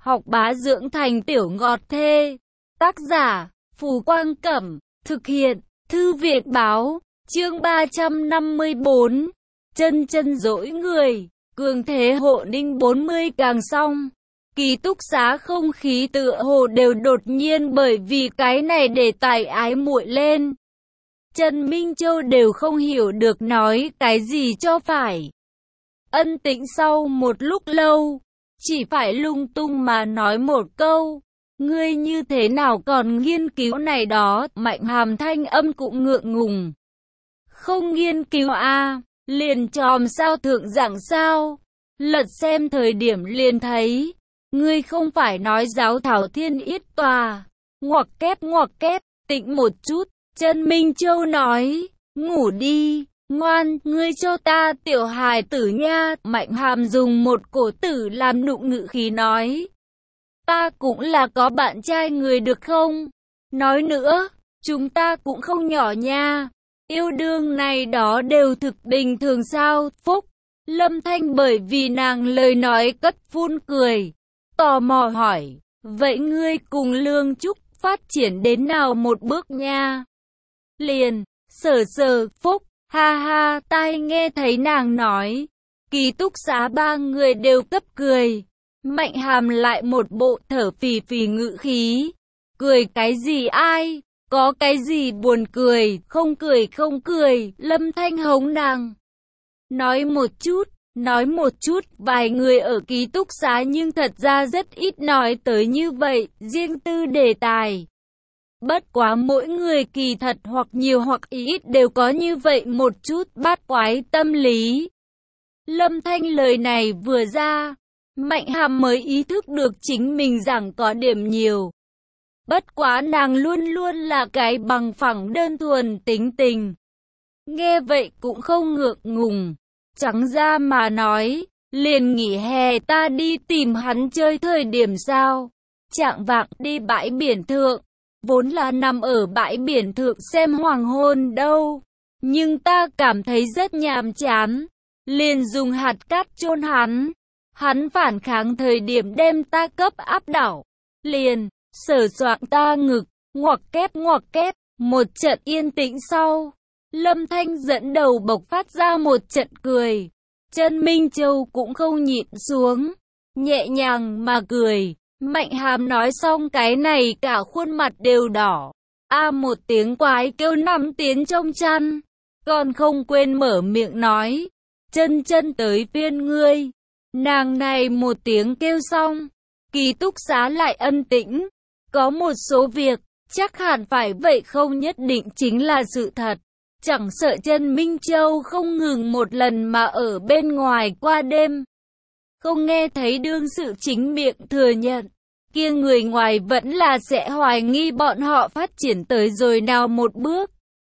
học bá dưỡng thành tiểu ngọt thê. Tác giả, Phù Quang Cẩm, thực hiện, Thư viện Báo, chương 354, chân chân dỗi người, cường thế hộ ninh 40 càng xong. Ký túc xá không khí tựa hồ đều đột nhiên bởi vì cái này để tài ái muội lên. Trần Minh Châu đều không hiểu được nói cái gì cho phải. Ân Tĩnh sau một lúc lâu, chỉ phải lung tung mà nói một câu. Ngươi như thế nào còn nghiên cứu này đó, Mạnh Hàm thanh âm cũng ngượng ngùng. Không nghiên cứu à, liền tròm sao thượng giảng sao, lật xem thời điểm liền thấy. Ngươi không phải nói giáo thảo thiên yết tòa, ngoặc kép, tĩnh một chút, Trần Minh Châu nói, ngủ đi, ngoan, ngươi cho ta tiểu hài tử nha, Mạnh Hàm dùng một cổ tử làm nụ ngữ khí nói. Ta cũng là có bạn trai người được không? Nói nữa, chúng ta cũng không nhỏ nha, yêu đương này đó đều thực bình thường sao, Phúc. Lâm Thanh bởi vì nàng lời nói cất phun cười. Tò mò hỏi, vậy ngươi cùng Lương Trúc phát triển đến nào một bước nha? Liền, sờ, Phúc, ha ha, tai nghe thấy nàng nói. Ký túc xá ba người đều cấp cười. Mạnh Hàm lại một bộ thở phì phì ngữ khí. Cười cái gì ai? Có cái gì buồn cười, không cười, Lâm Thanh hống nàng. Nói một chút, vài người ở ký túc xá nhưng thật ra rất ít nói tới như vậy, riêng tư đề tài. Bất quá mỗi người kỳ thật hoặc nhiều hoặc ít đều có như vậy một chút bát quái tâm lý. Lâm Thanh lời này vừa ra, Mạnh Hàm mới ý thức được chính mình rằng có điểm nhiều. Bất quá nàng luôn luôn là cái bằng phẳng đơn thuần tính tình. Nghe vậy cũng không ngượng ngùng. Trắng ra mà nói, liền nghỉ hè ta đi tìm hắn chơi thời điểm sao. Chạng vạng đi bãi biển thượng, vốn là nằm ở bãi biển thượng xem hoàng hôn đâu. Nhưng ta cảm thấy rất nhàm chán, liền dùng hạt cát chôn hắn. Hắn phản kháng thời điểm đem ta cấp áp đảo, liền sờ soạng ta ngực, ngoặc kép, một trận yên tĩnh sau. Lâm Thanh dẫn đầu bộc phát ra một trận cười. Trần Minh Châu cũng không nhịn xuống, nhẹ nhàng mà cười. Mạnh Hàm nói xong cái này cả khuôn mặt đều đỏ. Một tiếng quái kêu nằm tiến trong chăn. Còn không quên mở miệng nói. Chân tới phiên ngươi. Nàng này một tiếng kêu xong. Ký túc xá lại ân tĩnh. Có một số việc, chắc hẳn phải vậy không nhất định chính là sự thật. Chẳng sợ Trần Minh Châu không ngừng một lần mà ở bên ngoài qua đêm. Không nghe thấy đương sự chính miệng thừa nhận. Kia người ngoài vẫn là sẽ hoài nghi bọn họ phát triển tới rồi nào một bước.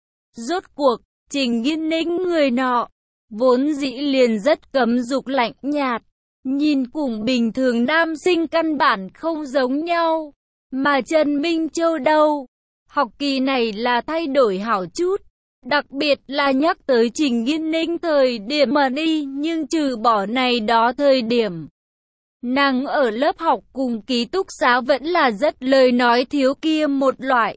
Rốt cuộc, Trình Nghiên Ninh người nọ, vốn dĩ liền rất cấm dục lạnh nhạt. Nhìn cùng bình thường nam sinh căn bản không giống nhau. Mà Trần Minh Châu đâu? Học kỳ này là thay đổi hảo chút. Đặc biệt là nhắc tới Trình Nghiên Ninh thời điểm mà đi, nhưng trừ bỏ này đó thời điểm. Nàng ở lớp học cùng ký túc xá vẫn là rất lời nói thiếu kia một loại.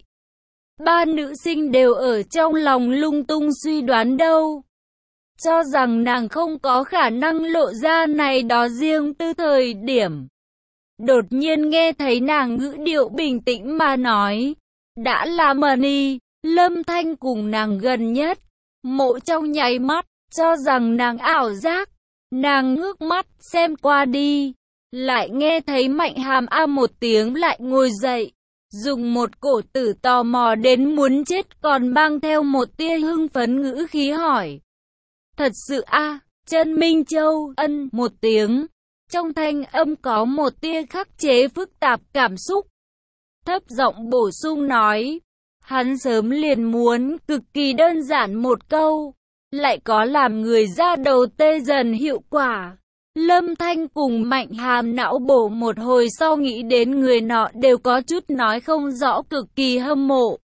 Ba nữ sinh đều ở trong lòng lung tung suy đoán đâu. Cho rằng nàng không có khả năng lộ ra này đó riêng tư thời điểm. Đột nhiên nghe thấy nàng ngữ điệu bình tĩnh mà nói. Đã là Money, Lâm Thanh cùng nàng gần nhất. Mộ trong nháy mắt, cho rằng nàng ảo giác. Nàng ngước mắt xem qua đi. Lại nghe thấy Mạnh Hàm một tiếng lại ngồi dậy. Dùng một cổ tử tò mò đến muốn chết còn mang theo một tia hưng phấn ngữ khí hỏi. Thật sự Trần Minh Châu ân một tiếng. Trong thanh âm có một tia khắc chế phức tạp cảm xúc. Thấp giọng bổ sung nói. Hắn sớm liền muốn, cực kỳ đơn giản một câu. Lại có làm người ra đầu tê dần hiệu quả. Lâm Thanh cùng Mạnh Hàm não bổ một hồi sau nghĩ đến người nọ đều có chút nói không rõ, cực kỳ hâm mộ.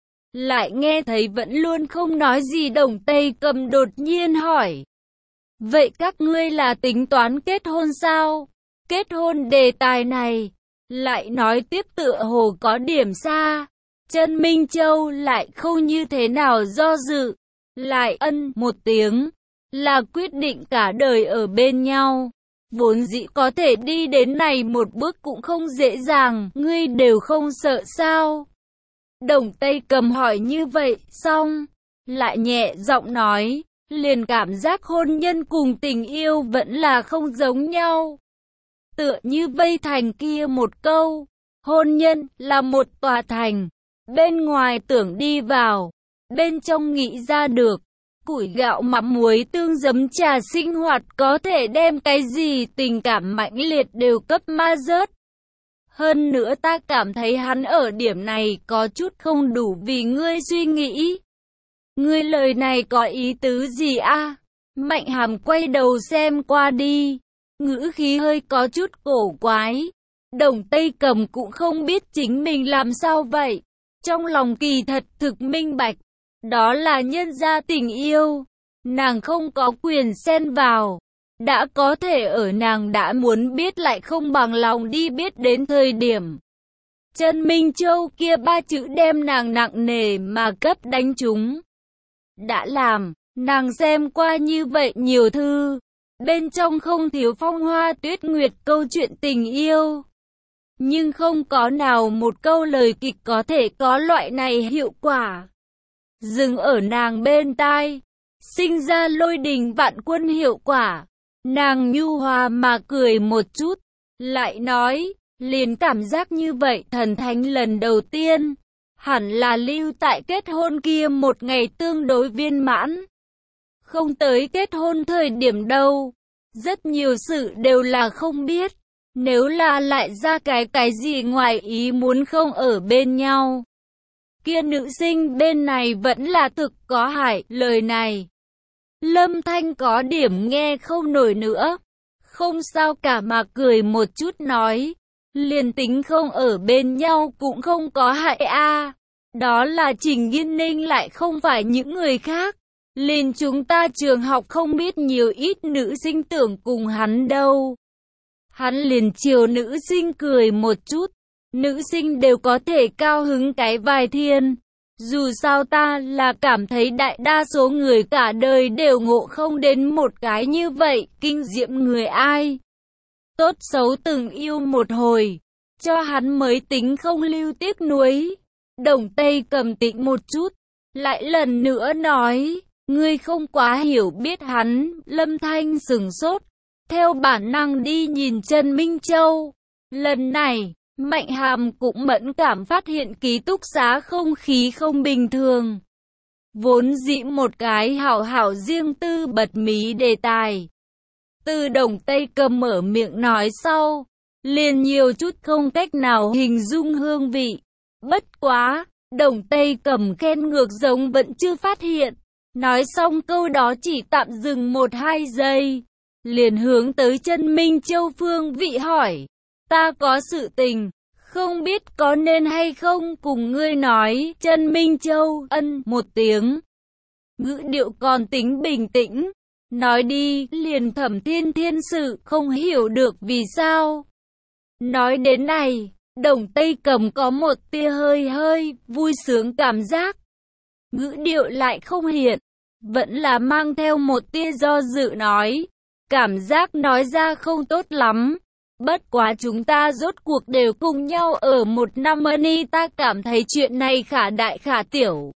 Lại nghe thấy vẫn luôn không nói gì Đồng Tây Cầm đột nhiên hỏi. Vậy các ngươi là tính toán kết hôn sao? Kết hôn đề tài này, lại nói tiếp tựa hồ có điểm xa. Chân Minh Châu lại không như thế nào do dự, lại ân một tiếng, là quyết định cả đời ở bên nhau. Vốn dĩ có thể đi đến này một bước cũng không dễ dàng, ngươi đều không sợ sao? Đồng Tây Cầm hỏi như vậy, xong, lại nhẹ giọng nói, liền cảm giác hôn nhân cùng tình yêu vẫn là không giống nhau. Tựa như Vây Thành kia một câu, hôn nhân là một tòa thành, bên ngoài tưởng đi vào, bên trong nghĩ ra được. Củi gạo mắm muối tương giấm trà sinh hoạt có thể đem cái gì tình cảm mãnh liệt đều cấp ma rớt. Hơn nữa ta cảm thấy hắn ở điểm này có chút không đủ vì ngươi suy nghĩ. Ngươi lời này có ý tứ gì a? Mạnh Hàm quay đầu xem qua đi, ngữ khí hơi có chút cổ quái. Đồng Tây Cầm cũng không biết chính mình làm sao vậy. Trong lòng kỳ thật thực minh bạch, đó là nhân gia tình yêu, nàng không có quyền xen vào. Đã có thể ở nàng đã muốn biết lại không bằng lòng đi biết đến thời điểm. Chân Minh Châu kia ba chữ đem nàng nặng nề mà cấp đánh trúng. Đã làm, nàng xem qua như vậy nhiều thư, bên trong không thiếu phong hoa tuyết nguyệt câu chuyện tình yêu. Nhưng không có nào một câu lời kịch có thể có loại này hiệu quả. Dừng ở nàng bên tai, sinh ra lôi đình vạn quân hiệu quả. Nàng nhu hòa mà cười một chút, lại nói, liền cảm giác như vậy thần thánh lần đầu tiên, hẳn là lưu tại kết hôn kia một ngày tương đối viên mãn. Không tới kết hôn thời điểm đâu, rất nhiều sự đều là không biết, nếu là lại ra cái gì ngoài ý muốn không ở bên nhau. Kia nữ sinh bên này vẫn là thực có hại, lời này. Lâm Thanh có điểm nghe không nổi nữa, không sao cả mà cười một chút nói, liền tính không ở bên nhau cũng không có hại a. Đó là Trình Nghiên Ninh lại không phải những người khác, liền chúng ta trường học không biết nhiều ít nữ sinh tưởng cùng hắn đâu. Hắn liền chiều nữ sinh cười một chút, nữ sinh đều có thể cao hứng cái vài thiên. Dù sao ta là cảm thấy đại đa số người cả đời đều ngộ không đến một cái như vậy, kinh diệm người ai. Tốt xấu từng yêu một hồi, cho hắn mới tính không lưu tiếc nuối. Đồng Tây Cầm tĩnh một chút, lại lần nữa nói, ngươi không quá hiểu biết hắn. Lâm Thanh sừng sốt, theo bản năng đi nhìn Trần Minh Châu. Lần này, Mạnh Hàm cũng mẫn cảm phát hiện ký túc xá không khí không bình thường. Vốn dĩ một cái hảo hảo riêng tư bật mí đề tài. Từ Đồng Tây Cầm mở miệng nói sau, liền nhiều chút không cách nào hình dung hương vị. Bất quá, Đồng Tây Cầm khen ngược giống vẫn chưa phát hiện. Nói xong câu đó chỉ tạm dừng 1-2 giây. Liền hướng tới Chân Minh Châu phương vị hỏi. Ta có sự tình, không biết có nên hay không cùng ngươi nói. Chân Minh Châu ân một tiếng. Ngữ điệu còn tính bình tĩnh. Nói đi, liền Thẩm Thiên Thiên sự không hiểu được vì sao. Nói đến này, Đồng Tây Cầm có một tia hơi vui sướng cảm giác. Ngữ điệu lại không hiện, vẫn là mang theo một tia do dự nói. Cảm giác nói ra không tốt lắm. Bất quá chúng ta rốt cuộc đều cùng nhau ở một năm ni, ta cảm thấy chuyện này khả đại khả tiểu.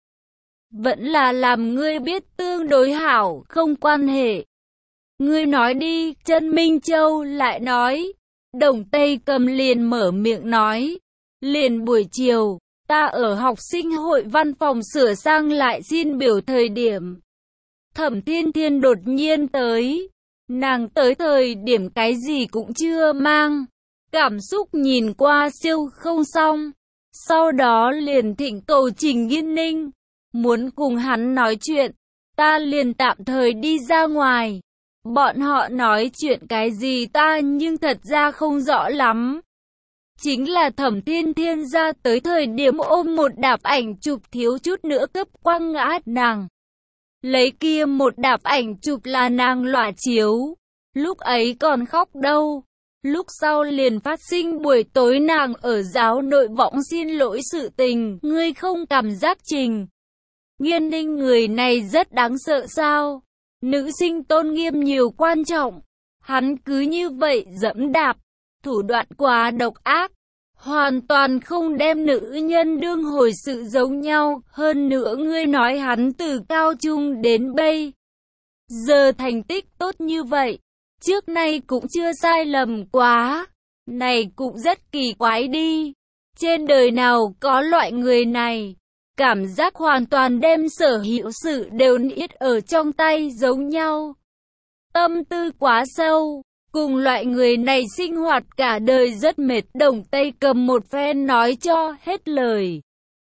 Vẫn là làm ngươi biết tương đối hảo, không quan hệ. Ngươi nói đi. Chân Minh Châu lại nói. Đồng Tây Cầm liền mở miệng nói. Liền buổi chiều, ta ở học sinh hội văn phòng sửa sang lại xin biểu thời điểm. Thẩm Thiên Thiên đột nhiên tới. Nàng tới thời điểm cái gì cũng chưa mang. Cảm xúc nhìn qua siêu không xong. Sau đó liền thỉnh cầu Trình Nghiên Ninh. Muốn cùng hắn nói chuyện. Ta liền tạm thời đi ra ngoài. Bọn họ nói chuyện cái gì ta nhưng thật ra không rõ lắm. Chính là Thẩm Thiên Thiên ra tới thời điểm ôm một đạp ảnh chụp thiếu chút nữa cấp quăng ngã nàng. Lấy kia một đạp ảnh chụp là nàng lọa chiếu. Lúc ấy còn khóc đâu. Lúc sau liền phát sinh buổi tối nàng ở giáo nội võng xin lỗi sự tình, ngươi không cảm giác Trình Nghiên Ninh người này rất đáng sợ sao? Nữ sinh tôn nghiêm nhiều quan trọng. Hắn cứ như vậy dẫm đạp, thủ đoạn quá độc ác, hoàn toàn không đem nữ nhân đương hồi sự giống nhau. Hơn nữa ngươi nói hắn từ cao trung đến bây giờ thành tích tốt như vậy, trước nay cũng chưa sai lầm quá. Này cũng rất kỳ quái đi. Trên đời nào có loại người này, cảm giác hoàn toàn đem sở hữu sự đều niết ở trong tay giống nhau. Tâm tư quá sâu, cùng loại người này sinh hoạt cả đời rất mệt. Đồng Tây Cầm một phen nói cho hết lời.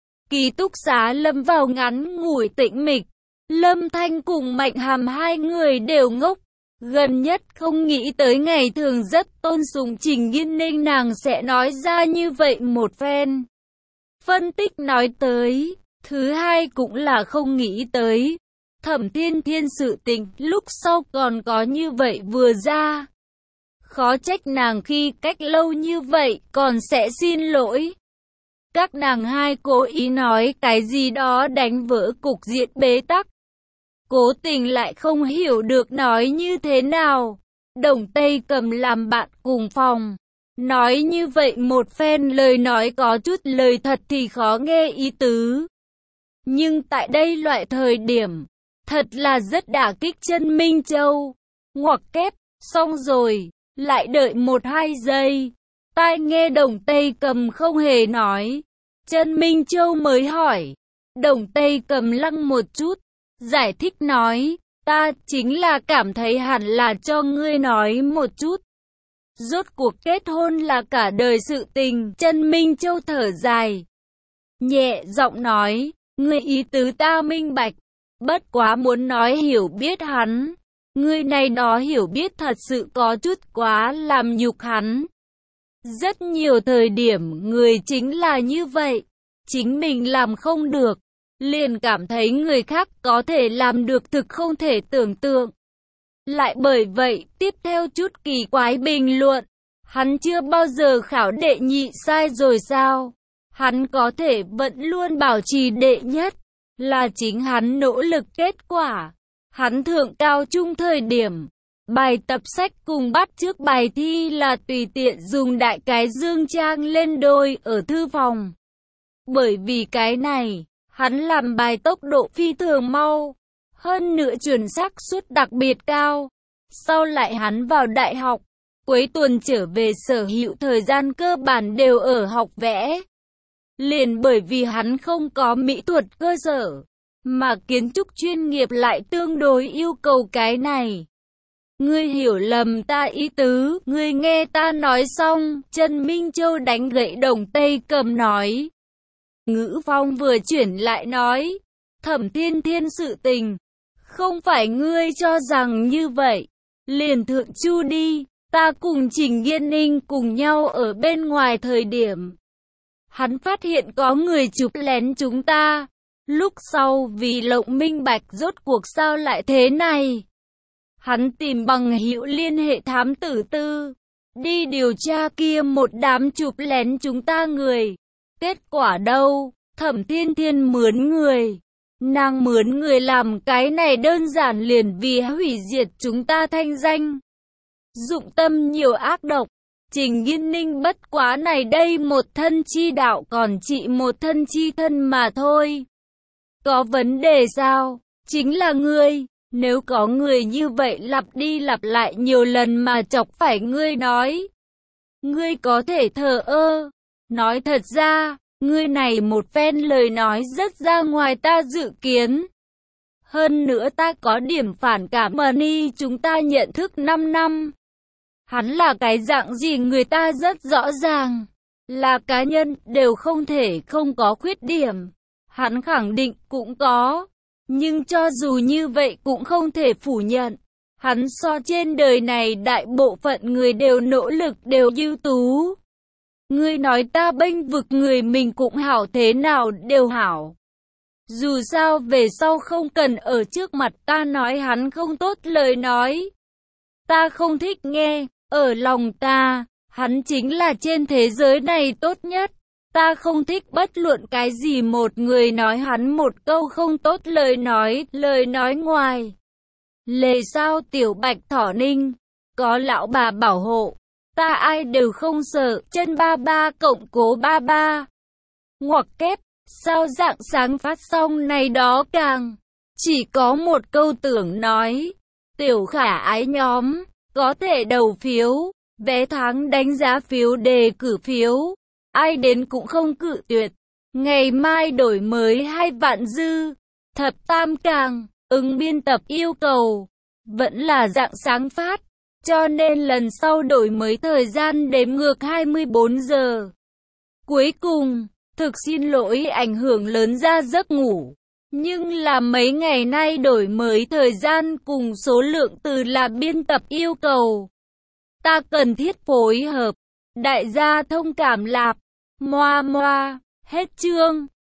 Ký túc xá lâm vào ngắn ngủi tĩnh mịch. Lâm Thanh cùng Mạnh Hàm hai người đều ngốc. Gần nhất không nghĩ tới ngày thường rất tôn sùng Trình Nghiên Ninh nàng sẽ nói ra như vậy một phen. Phân tích nói tới, thứ hai cũng là không nghĩ tới. Thẩm Thiên Thiên sự tình lúc sau còn có như vậy vừa ra. Khó trách nàng khi cách lâu như vậy còn sẽ xin lỗi. Các nàng hai cố ý nói cái gì đó đánh vỡ cục diện bế tắc. Cố tình lại không hiểu được nói như thế nào. Đồng Tây Cầm làm bạn cùng phòng. Nói như vậy một phen lời nói có chút lời thật thì khó nghe ý tứ. Nhưng tại đây loại thời điểm, thật là rất đả kích chân Minh Châu. Ngoặc kép, xong rồi, lại đợi 1-2 giây. Tai nghe Đồng Tây Cầm không hề nói. Chân Minh Châu mới hỏi. Đồng Tây Cầm lăng một chút, giải thích nói, ta chính là cảm thấy hẳn là cho ngươi nói một chút. Rốt cuộc kết hôn là cả đời sự tình. Chân Minh Châu thở dài, nhẹ giọng nói, ngươi ý tứ ta minh bạch, bất quá muốn nói hiểu biết hắn. Ngươi này đó hiểu biết thật sự có chút quá làm nhục hắn. Rất nhiều thời điểm người chính là như vậy, chính mình làm không được, liền cảm thấy người khác có thể làm được thực không thể tưởng tượng. Lại bởi vậy tiếp theo chút kỳ quái bình luận, hắn chưa bao giờ khảo đệ nhị sai rồi sao? Hắn có thể vẫn luôn bảo trì đệ nhất, là chính hắn nỗ lực kết quả. Hắn thượng cao trung thời điểm, bài tập sách cùng bắt chước bài thi là tùy tiện dùng đại cái dương trang lên đôi ở thư phòng. Bởi vì cái này, hắn làm bài tốc độ phi thường mau, hơn nữa chuẩn xác suất đặc biệt cao. Sau lại hắn vào đại học, cuối tuần trở về sở hữu thời gian cơ bản đều ở học vẽ. Liền bởi vì hắn không có mỹ thuật cơ sở, mà kiến trúc chuyên nghiệp lại tương đối yêu cầu cái này. Ngươi hiểu lầm ta ý tứ, ngươi nghe ta nói xong. Trần Minh Châu đánh gậy Đồng Tây Cầm nói. Ngữ phong vừa chuyển lại nói, Thẩm Thiên Thiên sự tình, không phải ngươi cho rằng như vậy. Liền thượng chu đi, ta cùng Trình Nghiên Ninh cùng nhau ở bên ngoài thời điểm. Hắn phát hiện có người chụp lén chúng ta. Lúc sau vì lộng minh bạch rốt cuộc sao lại thế này. Hắn tìm bằng hữu liên hệ thám tử tư, đi điều tra kia một đám chụp lén chúng ta người. Kết quả đâu, Thẩm Thiên Thiên mướn người. Nàng mướn người làm cái này đơn giản liền vì hủy diệt chúng ta thanh danh. Dụng tâm nhiều ác độc. Trình Nghiên Ninh bất quá này đây một thân chi đạo còn trị một thân chi thân mà thôi. Có vấn đề sao? Chính là ngươi. Nếu có người như vậy lặp đi lặp lại nhiều lần mà chọc phải ngươi nói, ngươi có thể thờ ơ. Nói thật ra, ngươi này một phen lời nói rất ra ngoài ta dự kiến. Hơn nữa ta có điểm phản cảm Money chúng ta nhận thức 5 năm. Hắn là cái dạng gì người ta rất rõ ràng. Là cá nhân đều không thể không có khuyết điểm. Hắn khẳng định cũng có. Nhưng cho dù như vậy cũng không thể phủ nhận. Hắn so trên đời này đại bộ phận người đều nỗ lực đều ưu tú. Ngươi nói ta bênh vực người mình cũng hảo thế nào đều hảo. Dù sao về sau không cần ở trước mặt ta nói hắn không tốt lời nói. Ta không thích nghe, Ở lòng ta, hắn chính là trên thế giới này tốt nhất. Ta không thích bất luận cái gì một người nói hắn một câu không tốt lời nói ngoài. Lề sao Tiểu Bạch Thỏ Ninh, có lão bà bảo hộ, ta ai đều không sợ, chân ba ba cộng cố ba ba. Ngoặc kép, sao rạng sáng phát xong này đó càng. Chỉ có một câu tưởng nói, tiểu khả ái nhóm, có thể đầu phiếu, vé tháng đánh giá phiếu đề cử phiếu. Ai đến cũng không cự tuyệt. Ngày mai đổi mới 2 vạn dư. Thập tam càng, ứng biên tập yêu cầu. Vẫn là rạng sáng phát. Cho nên lần sau đổi mới thời gian đếm ngược 24 giờ. Cuối cùng, thực xin lỗi ảnh hưởng lớn ra giấc ngủ. Nhưng là mấy ngày nay đổi mới thời gian cùng số lượng từ là biên tập yêu cầu. Ta cần thiết phối hợp. Đại gia thông cảm lạp. Moa moa, hết chương.